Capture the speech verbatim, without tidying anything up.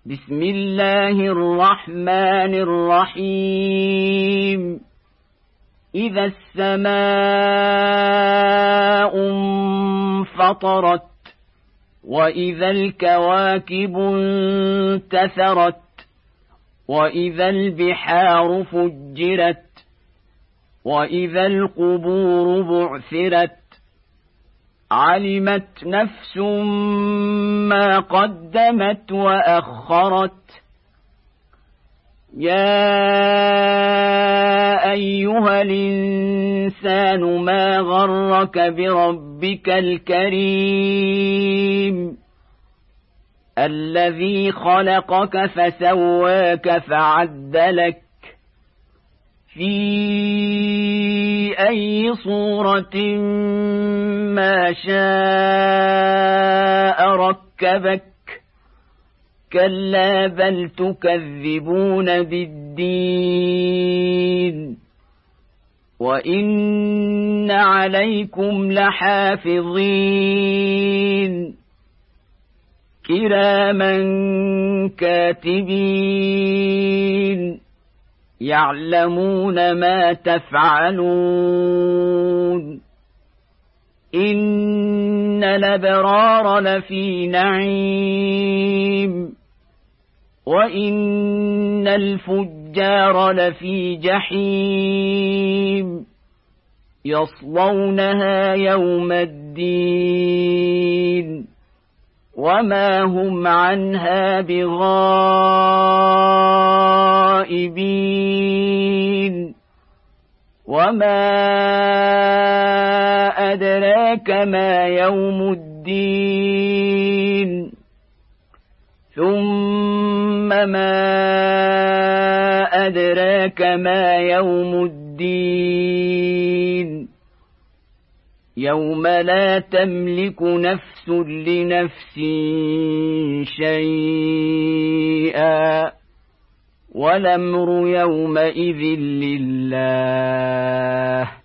بسم الله الرحمن الرحيم إذا السماء انفطرت وإذا الكواكب انتثرت وإذا البحار فجرت وإذا القبور بعثرت علمت نفس ما قدمت وأخرت يا أيها الإنسان ما غرك بربك الكريم الذي خلقك فسواك فعدلك في أي صورة ما شاء ركبك كلا بل تكذبون بالدين وإن عليكم لحافظين كراما كاتبين يعلمون ما تفعلون إن الأبرار لفي نعيم وإن الفجار لفي جحيم يصلونها يوم الدين وما هم عنها بغائبين وما أدراك ما يوم الدين ثم ما أدراك ما يوم الدين يوم لا تملك نفس لنفس شيئا والأمر يومئذ لله